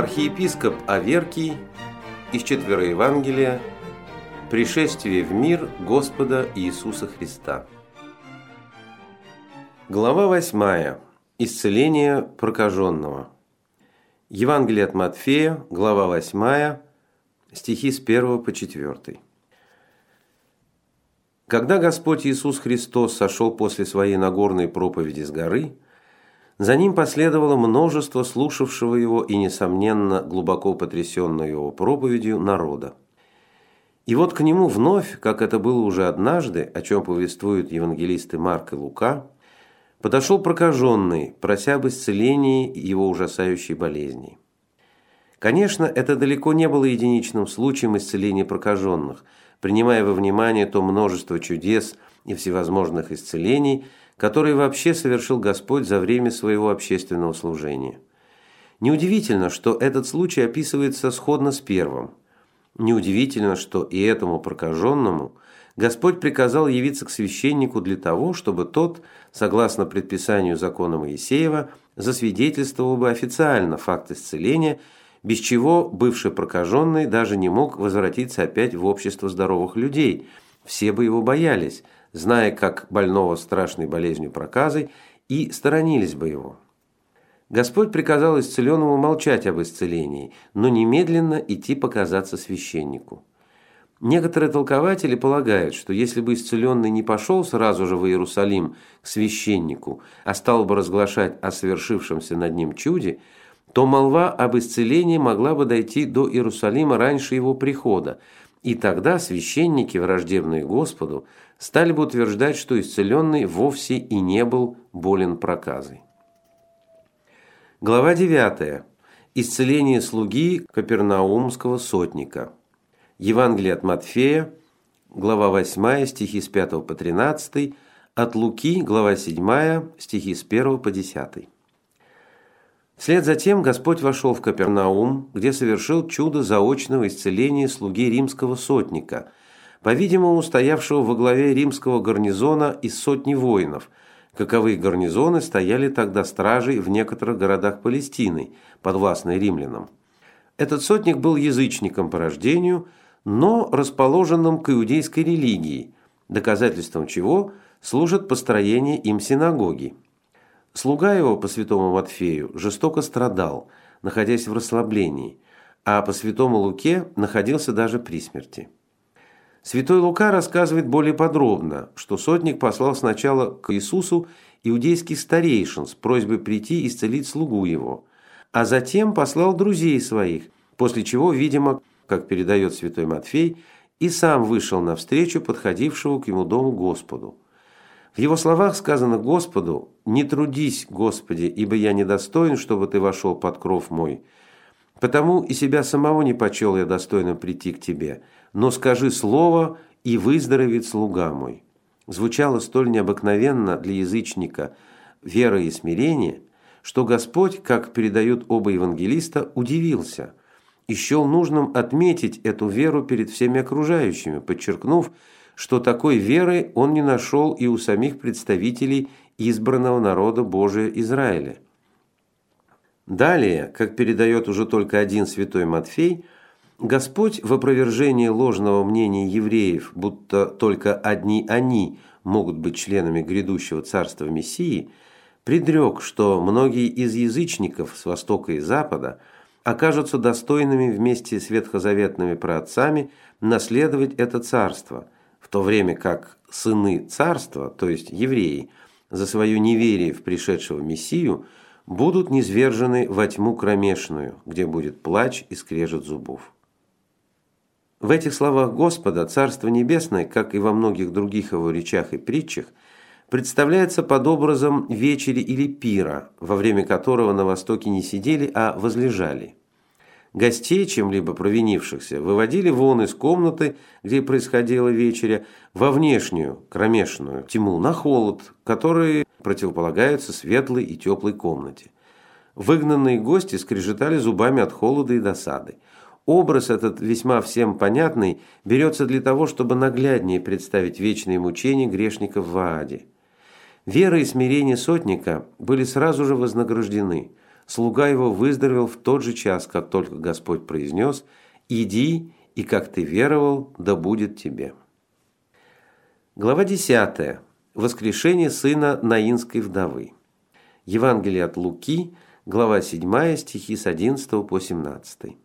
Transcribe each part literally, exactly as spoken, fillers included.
Архиепископ Аверкий из Четвероевангелия «Пришествие в мир Господа Иисуса Христа». Глава восьмая. Исцеление прокаженного. Евангелие от Матфея, глава восьмая, стихи с первого по четвёртый. Когда Господь Иисус Христос сошел после своей Нагорной проповеди с горы, за ним последовало множество слушавшего его и, несомненно, глубоко потрясенного его проповедью народа. И вот к нему вновь, как это было уже однажды, о чем повествуют евангелисты Марк и Лука, подошел прокаженный, прося об исцелении его ужасающей болезни. Конечно, это далеко не было единичным случаем исцеления прокаженных, принимая во внимание то множество чудес и всевозможных исцелений, которые вообще совершил Господь за время своего общественного служения. Неудивительно, что этот случай описывается сходно с первым. Неудивительно, что и этому прокаженному Господь приказал явиться к священнику для того, чтобы тот, согласно предписанию закона Моисеева, засвидетельствовал бы официально факт исцеления, без чего бывший прокаженный даже не мог возвратиться опять в общество здоровых людей. Все бы его боялись, зная, как больного страшной болезнью проказой, и сторонились бы его. Господь приказал исцеленному молчать об исцелении, но немедленно идти показаться священнику. Некоторые толкователи полагают, что если бы исцеленный не пошел сразу же в Иерусалим к священнику, а стал бы разглашать о совершившемся над ним чуде, то молва об исцелении могла бы дойти до Иерусалима раньше его прихода, и тогда священники, враждебные Господу, стали бы утверждать, что исцеленный вовсе и не был болен проказой. Глава девятая. Исцеление слуги капернаумского сотника. Евангелие от Матфея, глава восьмая, стихи с пятого по тринадцатый, от Луки, глава седьмая, стихи с первого по десятый. Вслед за тем Господь вошел в Капернаум, где совершил чудо заочного исцеления слуги римского сотника, по-видимому, стоявшего во главе римского гарнизона из сотни воинов. Каковые гарнизоны стояли тогда стражей в некоторых городах Палестины, подвластной римлянам. Этот сотник был язычником по рождению, но расположенным к иудейской религии, доказательством чего служит построение им синагоги. Слуга его по святому Матфею жестоко страдал, находясь в расслаблении, а по святому Луке находился даже при смерти. Святой Лука рассказывает более подробно, что сотник послал сначала к Иисусу иудейских старейшин с просьбой прийти и исцелить слугу его, а затем послал друзей своих, после чего, видимо, как передает святой Матфей, и сам вышел навстречу подходившему к ему дому Господу. В его словах сказано Господу: «Не трудись, Господи, ибо я недостоин, чтобы ты вошел под кров мой. Потому и себя самого не почел я достойным прийти к тебе, но скажи слово, и выздоровеет слуга мой». Звучало столь необыкновенно для язычника вера и смирение, что Господь, как передают оба евангелиста, удивился и счел нужным отметить эту веру перед всеми окружающими, подчеркнув, что такой веры он не нашел и у самих представителей избранного народа Божия Израиля. Далее, как передает уже только один святой Матфей, Господь в опровержении ложного мнения евреев, будто только одни они могут быть членами грядущего царства Мессии, предрек, что многие из язычников с востока и запада окажутся достойными вместе с ветхозаветными праотцами наследовать это царство, в то время как сыны царства, то есть евреи, за свое неверие в пришедшего Мессию, будут низвержены во тьму кромешную, где будет плач и скрежет зубов. В этих словах Господа Царство Небесное, как и во многих других его речах и притчах, представляется под образом вечери или пира, во время которого на востоке не сидели, а возлежали. Гостей, чем-либо провинившихся, выводили вон из комнаты, где происходила вечеря, во внешнюю, кромешную тьму, на холод, который противополагается светлой и теплой комнате. Выгнанные гости скрежетали зубами от холода и досады. Образ этот, весьма всем понятный, берется для того, чтобы нагляднее представить вечные мучения грешников в Ааде. Вера и смирение сотника были сразу же вознаграждены. слуга его выздоровел в тот же час, как только Господь произнес: «Иди, и как ты веровал, да будет тебе». Глава десятая. Воскрешение сына Наинской вдовы. Евангелие от Луки, глава седьмая, стихи с одиннадцатого по семнадцатый.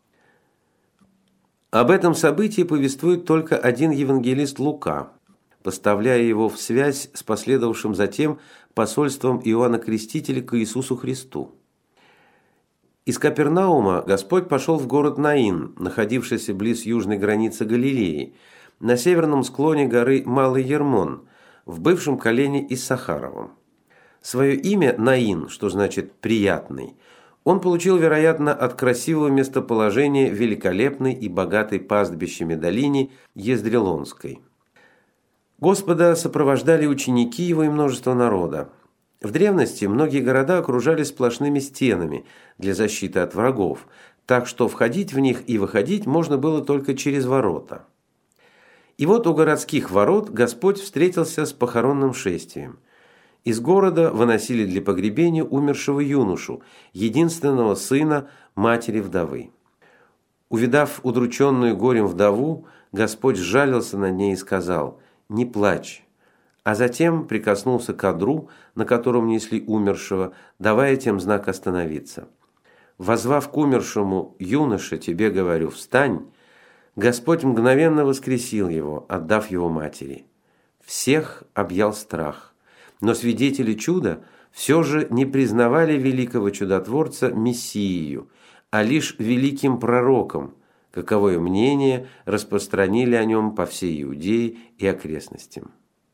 Об этом событии повествует только один евангелист Лука, поставляя его в связь с последовавшим затем посольством Иоанна Крестителя к Иисусу Христу. Из Капернаума Господь пошел в город Наин, находившийся близ южной границы Галилеи, на северном склоне горы Малый Ермон, в бывшем колене Иссахаровом. Свое имя Наин, что значит «приятный», он получил, вероятно, от красивого местоположения великолепной и богатой пастбищами долине Ездрелонской. Господа сопровождали ученики его и множество народа. В древности многие города окружали сплошными стенами для защиты от врагов, так что входить в них и выходить можно было только через ворота. И вот у городских ворот Господь встретился с похоронным шествием. Из города выносили для погребения умершего юношу, единственного сына матери-вдовы. Увидав удрученную горем вдову, Господь сжалился над ней и сказал: «Не плачь». А затем прикоснулся к одру, на котором несли умершего, давая тем знак остановиться. Воззвав к умершему: «Юноша, тебе говорю, встань», Господь мгновенно воскресил его, отдав его матери. Всех объял страх, но свидетели чуда все же не признавали великого чудотворца Мессией, а лишь великим пророком, каковое мнение распространили о нем по всей Иудее и окрестностям.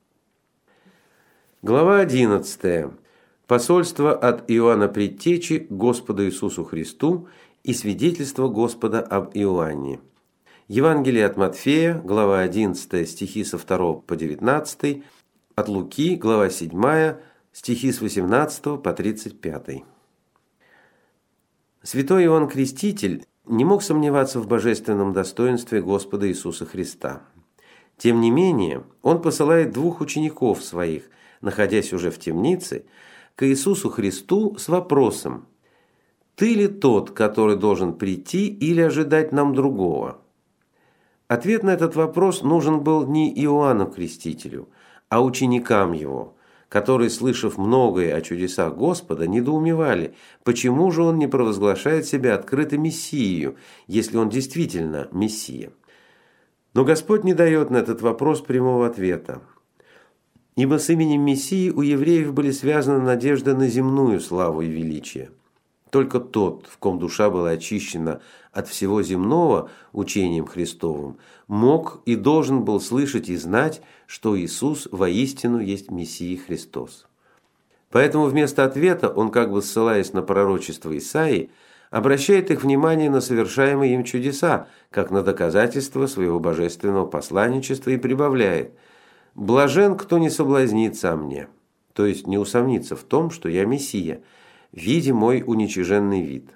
Глава одиннадцатая. Посольство от Иоанна Предтечи к Господу Иисусу Христу и свидетельство Господа об Иоанне. Евангелие от Матфея, глава одиннадцатая, стихи со второго по девятнадцатый, от Луки, глава седьмая, стихи с восемнадцатого по тридцать пятый. Святой Иоанн Креститель не мог сомневаться в божественном достоинстве Господа Иисуса Христа. Тем не менее, он посылает двух учеников своих, находясь уже в темнице, к Иисусу Христу с вопросом: «Ты ли тот, который должен прийти, или ожидать нам другого?» Ответ на этот вопрос нужен был не Иоанну Крестителю, а ученикам его, которые, слышав многое о чудесах Господа, недоумевали, почему же он не провозглашает себя открыто Мессией, если он действительно Мессия. Но Господь не дает на этот вопрос прямого ответа. Ибо с именем Мессии у евреев были связаны надежды на земную славу и величие. Только тот, в ком душа была очищена от всего земного учением Христовым, мог и должен был слышать и знать, что Иисус воистину есть Мессия Христос. Поэтому вместо ответа он, как бы ссылаясь на пророчество Исаии, обращает их внимание на совершаемые им чудеса, как на доказательство своего божественного посланничества, и прибавляет: «Блажен, кто не соблазнится о мне», то есть не усомнится в том, что я Мессия, видя мой уничиженный вид.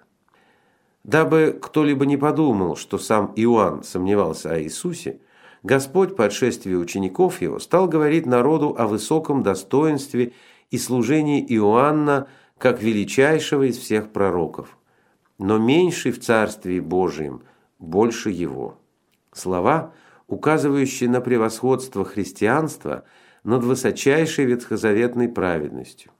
Дабы кто-либо не подумал, что сам Иоанн сомневался о Иисусе, Господь по отшествии учеников его стал говорить народу о высоком достоинстве и служении Иоанна как величайшего из всех пророков. Но меньший в Царстве Божием больше его. Слова, указывающие на превосходство христианства над высочайшей ветхозаветной праведностью.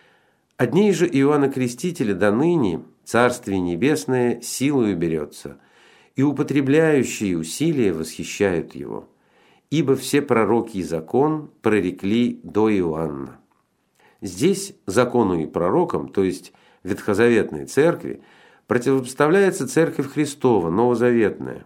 От ней же Иоанна Крестителя до ныне Царствие Небесное силою берется, и употребляющие усилия восхищают его, ибо все пророки и закон прорекли до Иоанна. Здесь закону и пророкам, то есть ветхозаветной церкви, противопоставляется Церковь Христова, новозаветная.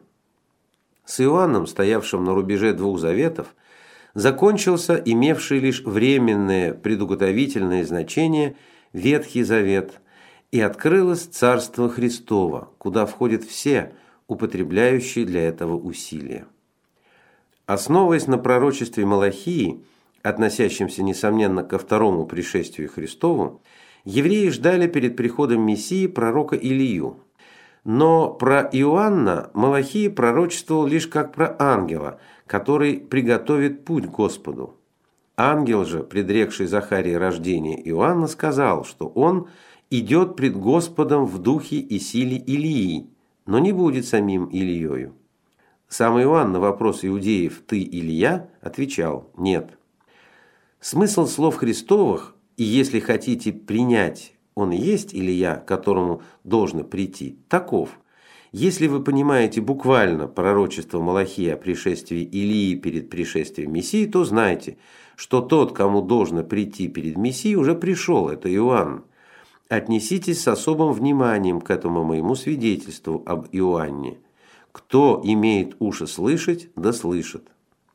С Иоанном, стоявшим на рубеже двух заветов, закончился имевший лишь временное предуготовительное значение Ветхий Завет, и открылось Царство Христово, куда входят все, употребляющие для этого усилия. Основываясь на пророчестве Малахии, относящемся, несомненно, ко второму пришествию Христову, евреи ждали перед приходом Мессии пророка Илию. Но про Иоанна Малахия пророчествовал лишь как про ангела, который приготовит путь Господу. Ангел же, предрекший Захарии рождение Иоанна, сказал, что он идет пред Господом в духе и силе Илии, но не будет самим Илиею. Сам Иоанн на вопрос иудеев «Ты Илия?» отвечал «Нет». Смысл слов Христовых, и если хотите принять, он и есть Илия, к которому должно прийти, таков. Если вы понимаете буквально пророчество Малахии о пришествии Илии перед пришествием Мессии, то знайте, что тот, кому должно прийти перед Мессией, уже пришел, это Иоанн. Отнеситесь с особым вниманием к этому моему свидетельству об Иоанне. Кто имеет уши слышать, да слышит.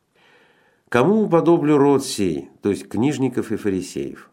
Кому уподоблю род сей, то есть книжников и фарисеев?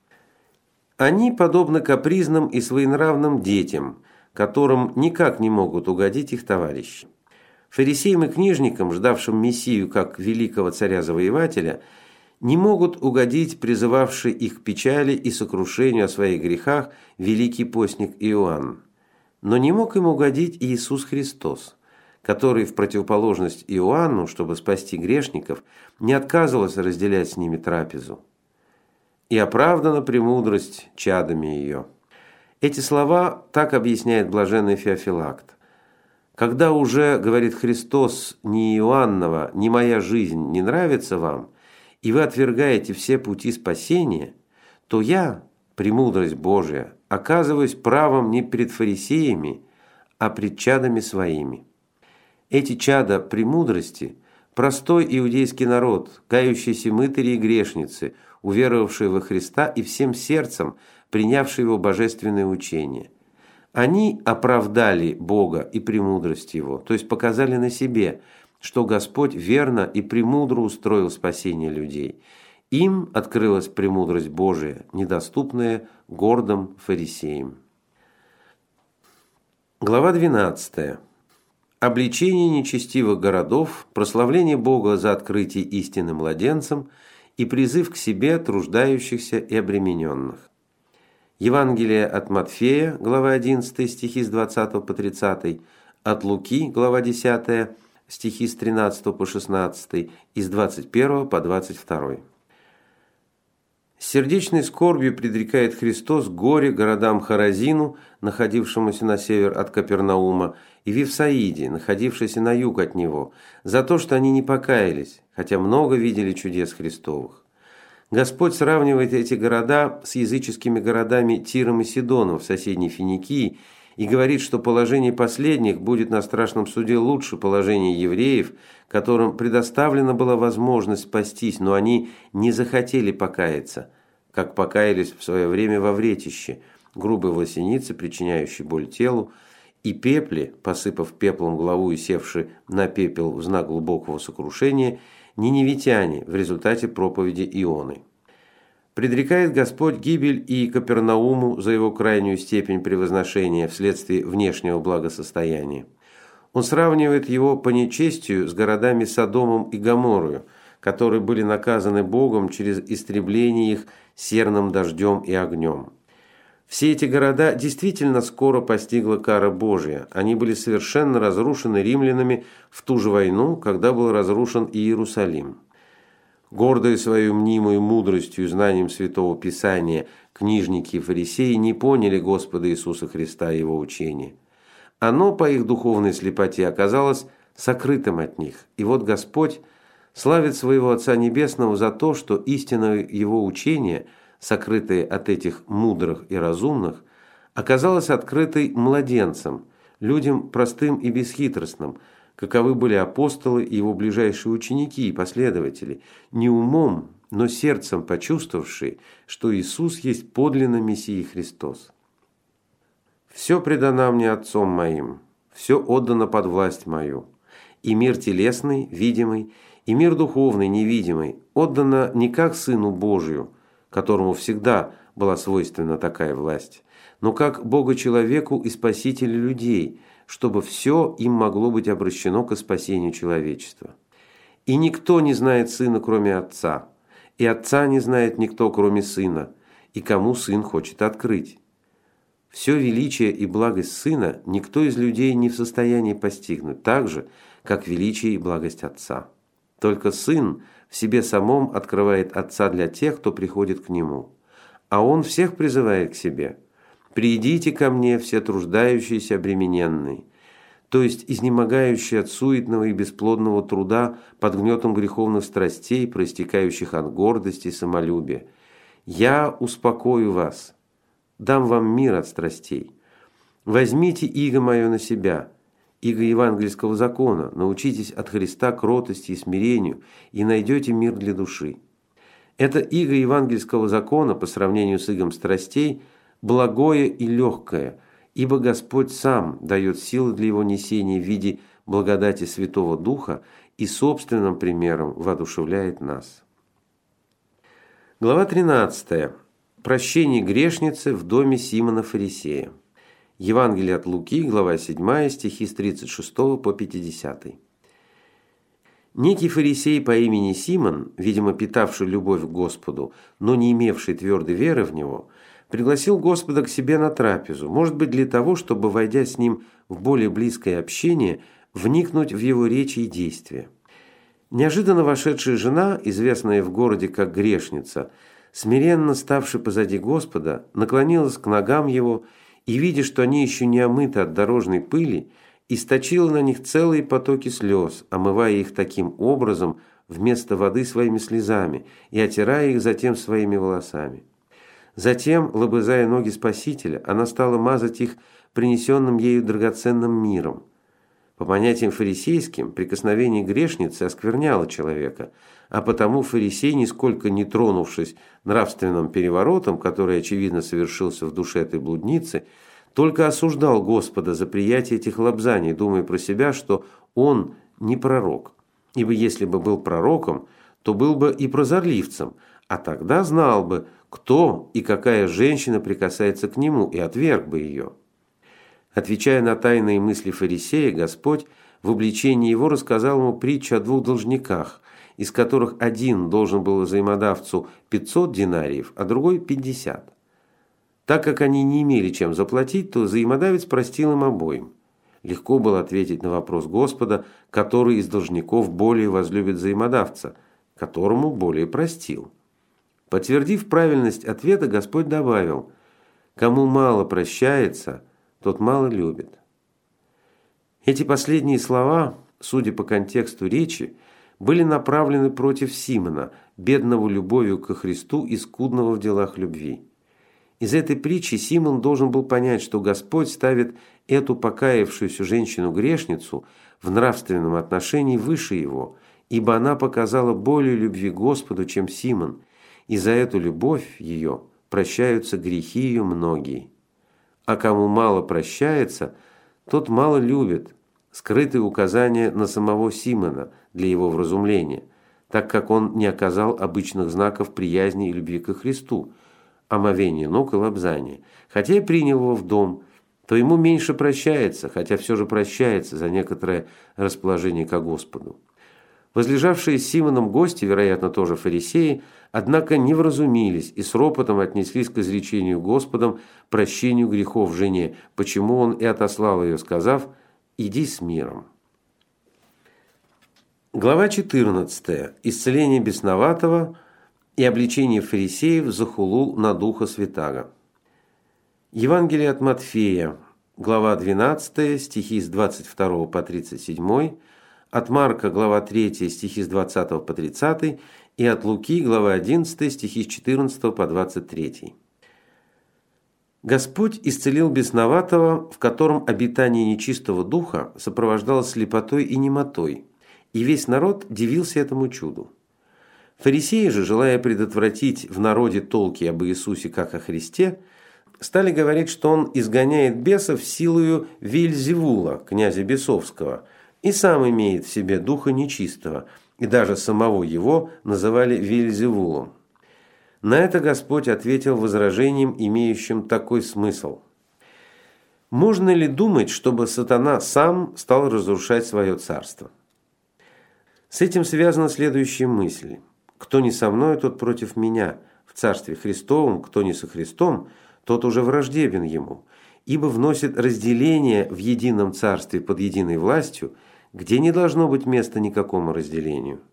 Они подобны капризным и своенравным детям, которым никак не могут угодить их товарищи. Фарисеям и книжникам, ждавшим Мессию как великого царя-завоевателя, не могут угодить призывавший их к печали и сокрушению о своих грехах великий постник Иоанн. Но не мог им угодить и Иисус Христос, который в противоположность Иоанну, чтобы спасти грешников, не отказывался разделять с ними трапезу. «И оправдана премудрость чадами ее». Эти слова так объясняет блаженный Феофилакт. Когда уже, говорит Христос, ни Иоаннова, ни моя жизнь не нравится вам, и вы отвергаете все пути спасения, то я, премудрость Божия, оказываюсь правом не перед фарисеями, а пред чадами своими. Эти чада премудрости – простой иудейский народ, кающиеся мытари и грешницы, уверовавшие во Христа и всем сердцем принявшие его божественное учение. Они оправдали Бога и премудрость Его, то есть показали на себе, что Господь верно и премудро устроил спасение людей. Им открылась премудрость Божия, недоступная гордым фарисеям. Глава двенадцатая. Обличение нечестивых городов, прославление Бога за открытие истины младенцам и призыв к себе труждающихся и обремененных. Евангелие от Матфея, глава одиннадцатая, стихи с двадцатого по тридцатый, от Луки, глава десятая, стихи с тринадцатого по шестнадцатый и с двадцать первого по двадцать второй. С сердечной скорбью предрекает Христос горе городам Хоразину, находившемуся на север от Капернаума, и Вифсаиде, находившейся на юг от него, за то, что они не покаялись, хотя много видели чудес Христовых. Господь сравнивает эти города с языческими городами Тиром и Сидоном в соседней Финикии и говорит, что положение последних будет на страшном суде лучше положения евреев, которым предоставлена была возможность спастись, но они не захотели покаяться, как покаялись в свое время во вретище, грубой власенице, причиняющей боль телу, и пепле, посыпав пеплом главу и севши на пепел в знак глубокого сокрушения, ниневитяне в результате проповеди Ионы. Предрекает Господь гибель и Капернауму за его крайнюю степень превозношения вследствие внешнего благосостояния. Он сравнивает его по нечестию с городами Содомом и Гоморрою, которые были наказаны Богом через истребление их серным дождем и огнем. Все эти города действительно скоро постигла кара Божия. Они были совершенно разрушены римлянами в ту же войну, когда был разрушен и Иерусалим. Гордые своей мнимой мудростью и знанием Святого Писания, книжники и фарисеи не поняли Господа Иисуса Христа и Его учения. Оно по их духовной слепоте оказалось сокрытым от них. И вот Господь славит своего Отца Небесного за то, что истина Его учения, сокрытая от этих мудрых и разумных, оказалась открытой младенцам, людям простым и бесхитростным, каковы были апостолы и его ближайшие ученики и последователи, не умом, но сердцем почувствовавшие, что Иисус есть подлинно Мессия Христос. «Все предано мне Отцом моим, все отдано под власть мою, и мир телесный, видимый, и мир духовный, невидимый, отдано не как Сыну Божию, которому всегда была свойственна такая власть, но как Бога-человеку и Спасителю людей, чтобы все им могло быть обращено к спасению человечества. И никто не знает Сына, кроме Отца, и Отца не знает никто, кроме Сына, и кому Сын хочет открыть. Все величие и благость Сына никто из людей не в состоянии постигнуть, так же, как величие и благость Отца. Только Сын в себе самом открывает Отца для тех, кто приходит к Нему. А Он всех призывает к себе. «Придите ко мне, все труждающиеся обремененные», то есть изнемогающие от суетного и бесплодного труда под гнетом греховных страстей, проистекающих от гордости и самолюбия. «Я успокою вас, дам вам мир от страстей. Возьмите иго мое на себя, иго евангельского закона, научитесь от Христа кротости и смирению, и найдете мир для души». Это иго евангельского закона по сравнению с игом страстей благое и легкое, ибо Господь сам дает силы для его несения в виде благодати Святого Духа и собственным примером воодушевляет нас. Глава тринадцатая. Прощение грешницы в доме Симона Фарисея. Евангелие от Луки, глава седьмая, стихи с тридцать шестого по пятидесятый. Некий фарисей по имени Симон, видимо, питавший любовь к Господу, но не имевший твердой веры в Него, пригласил Господа к себе на трапезу, может быть, для того, чтобы, войдя с Ним в более близкое общение, вникнуть в Его речи и действия. Неожиданно вошедшая жена, известная в городе как грешница, смиренно ставшая позади Господа, наклонилась к ногам Его и, видя, что они еще не омыты от дорожной пыли, источила на них целые потоки слез, омывая их таким образом вместо воды своими слезами и отирая их затем своими волосами. Затем, лобызая ноги Спасителя, она стала мазать их принесенным ею драгоценным миром. По понятиям фарисейским, прикосновение грешницы оскверняло человека, а потому фарисей, нисколько не тронувшись нравственным переворотом, который, очевидно, совершился в душе этой блудницы, только осуждал Господа за приятие этих лобзаний, думая про себя, что он не пророк. Ибо если бы был пророком, то был бы и прозорливцем, а тогда знал бы, кто и какая женщина прикасается к нему, и отверг бы ее. Отвечая на тайные мысли фарисея, Господь в обличении его рассказал ему притчу о двух должниках, из которых один должен был взаимодавцу пятьсот динариев, а другой пятьдесят. Так как они не имели чем заплатить, то взаимодавец простил им обоим. Легко было ответить на вопрос Господа, который из должников более возлюбит взаимодавца, которому более простил. Подтвердив правильность ответа, Господь добавил: «Кому мало прощается, тот мало любит». Эти последние слова, судя по контексту речи, были направлены против Симона, бедного любовью ко Христу и скудного в делах любви. Из этой притчи Симон должен был понять, что Господь ставит эту покаявшуюся женщину-грешницу в нравственном отношении выше его, ибо она показала более любви к Господу, чем Симон, и за эту любовь ее прощаются грехи ее многие. А кому мало прощается, тот мало любит. Скрытые указания на самого Симона для его вразумления, так как он не оказал обычных знаков приязни и любви ко Христу, омовение ног и лобзания. Хотя и принял его в дом, то ему меньше прощается, хотя все же прощается за некоторое расположение ко Господу. Возлежавшие с Симоном гости, вероятно, тоже фарисеи, однако не вразумились и с ропотом отнеслись к изречению Господом прощению грехов жене, почему он и отослал ее, сказав: «Иди с миром». Глава четырнадцатая. Исцеление бесноватого и обличение фарисеев за хулу на Духа Святаго. Евангелие от Матфея, глава двенадцатая, стихи с двадцать второго по тридцать седьмой, от Марка, глава третья, стихи с двадцатого по тридцатый, и от Луки, глава одиннадцатая, стихи с четырнадцатого по двадцать третий. Господь исцелил бесноватого, в котором обитание нечистого духа сопровождалось слепотой и немотой, и весь народ дивился этому чуду. Фарисеи же, желая предотвратить в народе толки об Иисусе как о Христе, стали говорить, что он изгоняет бесов силою Вельзевула, князя бесовского, и сам имеет в себе духа нечистого, и даже самого его называли Вельзевулом. На это Господь ответил возражением, имеющим такой смысл: можно ли думать, чтобы сатана сам стал разрушать свое царство? С этим связана следующая мысль: кто не со мной, тот против меня. В царстве Христовом, кто не со Христом, тот уже враждебен ему, ибо вносит разделение в едином царстве под единой властью, где не должно быть места никакому разделению.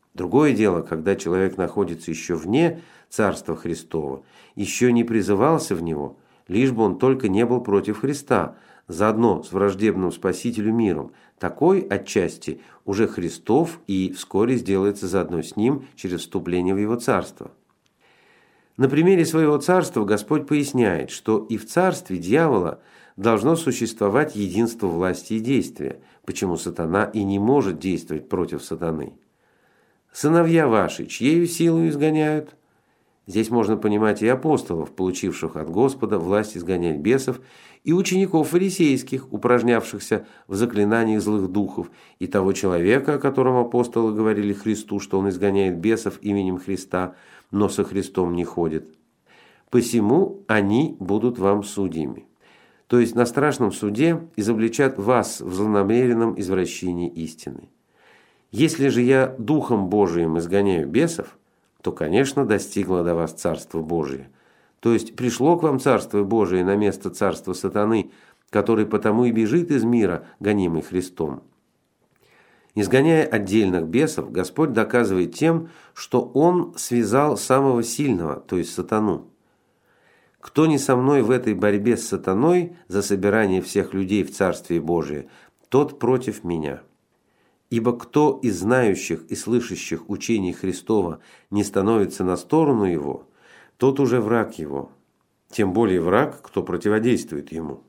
Другое дело, когда человек находится еще вне Царства Христова, еще не призывался в него, лишь бы он только не был против Христа, заодно с враждебным Спасителю миром. Такой отчасти уже Христов и вскоре сделается заодно с ним через вступление в его царство. На примере своего царства Господь поясняет, что и в царстве дьявола должно существовать единство власти и действия, почему сатана и не может действовать против сатаны. «Сыновья ваши, чьею силу изгоняют?» Здесь можно понимать и апостолов, получивших от Господа власть изгонять бесов, и учеников фарисейских, упражнявшихся в заклинаниях злых духов, и того человека, о котором апостолы говорили Христу, что он изгоняет бесов именем Христа, но со Христом не ходит. «Посему они будут вам судьями». То есть на страшном суде изобличат вас в злонамеренном извращении истины. Если же я Духом Божиим изгоняю бесов, то, конечно, достигло до вас Царство Божие. То есть пришло к вам Царство Божие на место царства сатаны, который потому и бежит из мира, гонимый Христом. Изгоняя отдельных бесов, Господь доказывает тем, что Он связал самого сильного, то есть сатану. «Кто не со мной в этой борьбе с сатаной за собирание всех людей в Царстве Божие, тот против меня». Ибо кто из знающих и слышащих учений Христова не становится на сторону его, тот уже враг его, тем более враг, кто противодействует ему.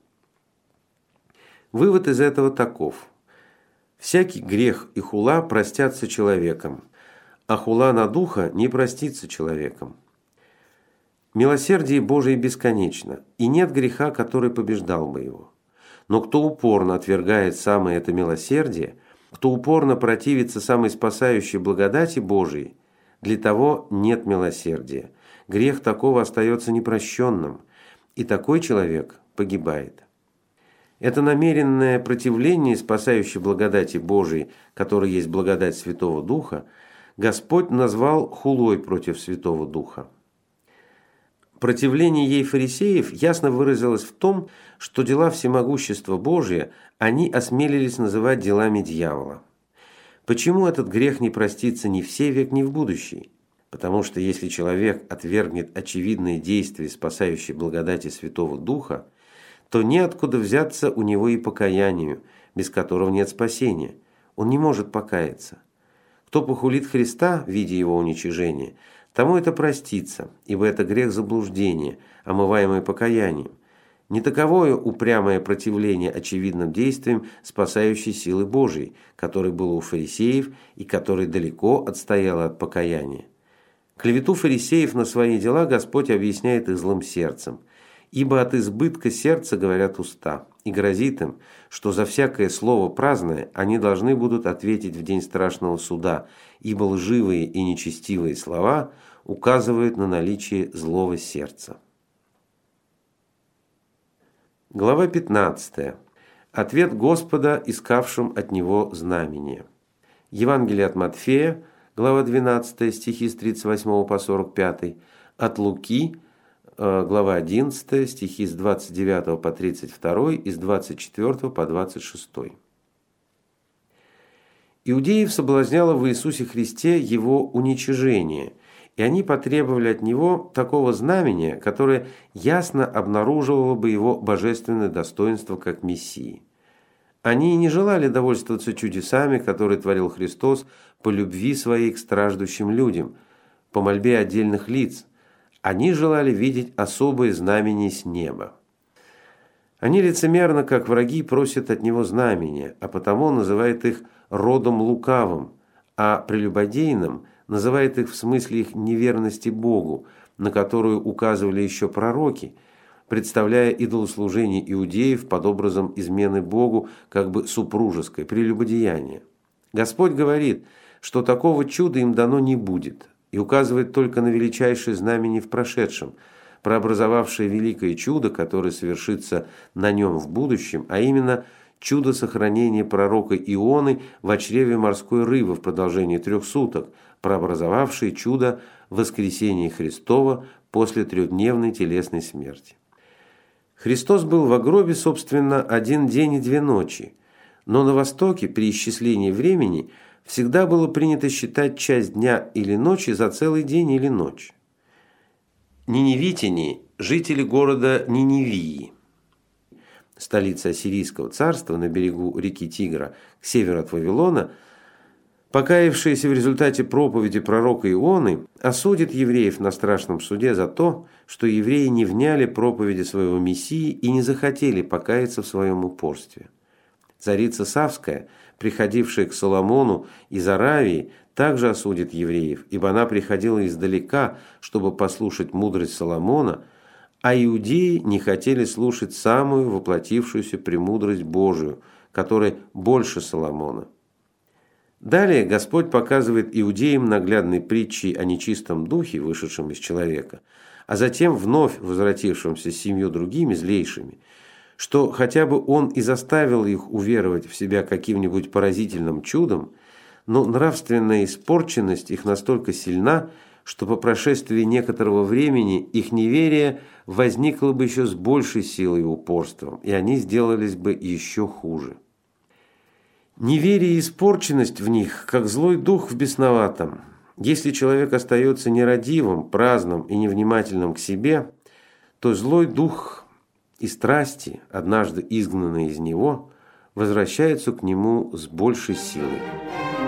Вывод из этого таков. Всякий грех и хула простятся человеком, а хула на духа не простится человеком. Милосердие Божие бесконечно, и нет греха, который побеждал бы его. Но кто упорно отвергает самое это милосердие, кто упорно противится самой спасающей благодати Божией, для того нет милосердия. Грех такого остается непрощенным, и такой человек погибает. Это намеренное противление спасающей благодати Божией, которая есть благодать Святого Духа, Господь назвал хулой против Святого Духа. Противление ей фарисеев ясно выразилось в том, что дела всемогущества Божия они осмелились называть делами дьявола. Почему этот грех не простится ни в сей век, ни в будущий? Потому что если человек отвергнет очевидные действия спасающей благодати Святого Духа, то неоткуда взяться у него и покаянию, без которого нет спасения. Он не может покаяться. Кто похулит Христа, видя его уничижения, тому это простится, ибо это грех заблуждения, омываемый покаянием. Не таковое упрямое противление очевидным действиям спасающей силы Божией, которой было у фарисеев и которой далеко отстояло от покаяния. Клевету фарисеев на свои дела Господь объясняет их злым сердцем, ибо от избытка сердца говорят уста, и грозит им, что за всякое слово праздное они должны будут ответить в день страшного суда, ибо лживые и нечестивые слова указывают на наличие злого сердца. Глава пятнадцатая. Ответ Господа, искавшим от Него знамения. Евангелие от Матфея, глава двенадцатая, стихи с тридцать восьмого по сорок пятый, от Луки, глава одиннадцатая, стихи с двадцать девятого по тридцать второй и с двадцать четвёртого по двадцать шестой. Иудеев соблазняло в Иисусе Христе Его уничижение, и они потребовали от Него такого знамения, которое ясно обнаруживало бы Его божественное достоинство как Мессии. Они не желали довольствоваться чудесами, которые творил Христос по любви Своей к страждущим людям, по мольбе отдельных лиц. Они желали видеть особые знамения с неба. Они лицемерно, как враги, просят от Него знамения, а потому называют их родом лукавым, а прелюбодейным называет их в смысле их неверности Богу, на которую указывали еще пророки, представляя идолослужение иудеев под образом измены Богу как бы супружеской, прелюбодеяния. Господь говорит, что такого чуда им дано не будет, и указывает только на величайшее знамение в прошедшем, прообразовавшее великое чудо, которое совершится на нем в будущем, а именно чудо сохранения пророка Ионы в чреве морской рыбы в продолжении трех суток, прообразовавшее чудо воскресения Христова после трехдневной телесной смерти. Христос был во гробе, собственно, один день и две ночи, но на Востоке при исчислении времени всегда было принято считать часть дня или ночи за целый день или ночь. Ниневитяне – жители города Ниневии, столицы Ассирийского царства на берегу реки Тигра, к северу от Вавилона, покаявшиеся в результате проповеди пророка Ионы, осудят евреев на страшном суде за то, что евреи не вняли проповеди своего Мессии и не захотели покаяться в своем упорстве. Царица Савская, приходившая к Соломону из Аравии, также осудит евреев, ибо она приходила издалека, чтобы послушать мудрость Соломона, а иудеи не хотели слушать самую воплотившуюся премудрость Божию, которая больше Соломона. Далее Господь показывает иудеям наглядные притчи о нечистом духе, вышедшем из человека, а затем вновь возвратившемся с семью другими злейшими, что хотя бы Он и заставил их уверовать в себя каким-нибудь поразительным чудом, но нравственная испорченность их настолько сильна, что по прошествии некоторого времени их неверие возникло бы еще с большей силой и упорством, и они сделались бы еще хуже. Неверие и испорченность в них, как злой дух в бесноватом. Если человек остается нерадивым, праздным и невнимательным к себе, то злой дух и страсти, однажды изгнанные из него, возвращаются к нему с большей силой.